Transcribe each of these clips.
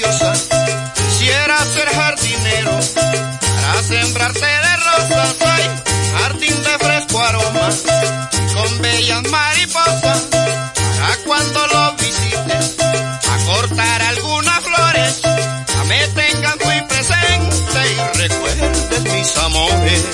preciosa. Quisiera ser jardinero para sembrarte de rosas. Soy jardín de fresco aroma con bellas mariposas. Para cuando lo visites a cortar algunas flores, ya me tengan muy presente y recuerdes mis amores.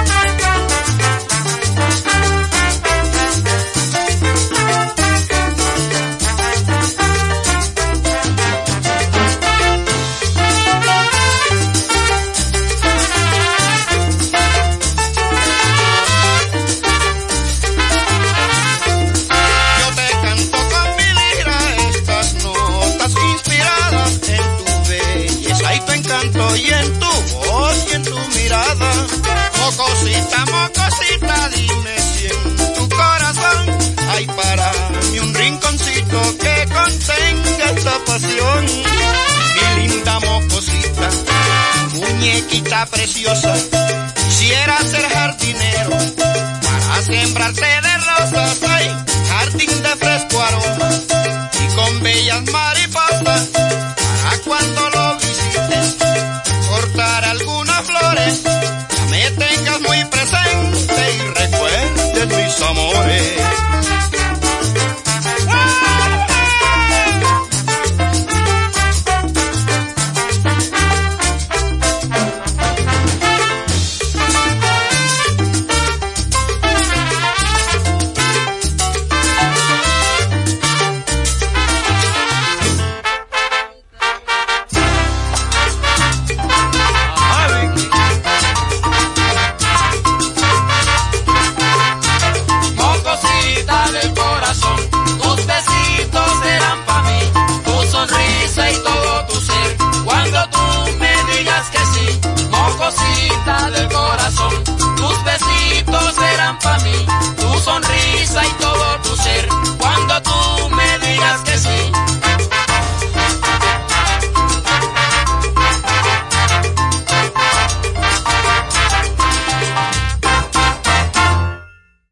Y en tu voz y en tu mirada, mocosita, mocosita, dime si en tu corazón hay para mí un rinconcito que contenga esta pasión. Mi linda mocosita, muñequita preciosa, quisiera ser jardinero para sembrarte de rosas. Soy jardín de fresco aroma y con bellas mariposas. Para cuando lo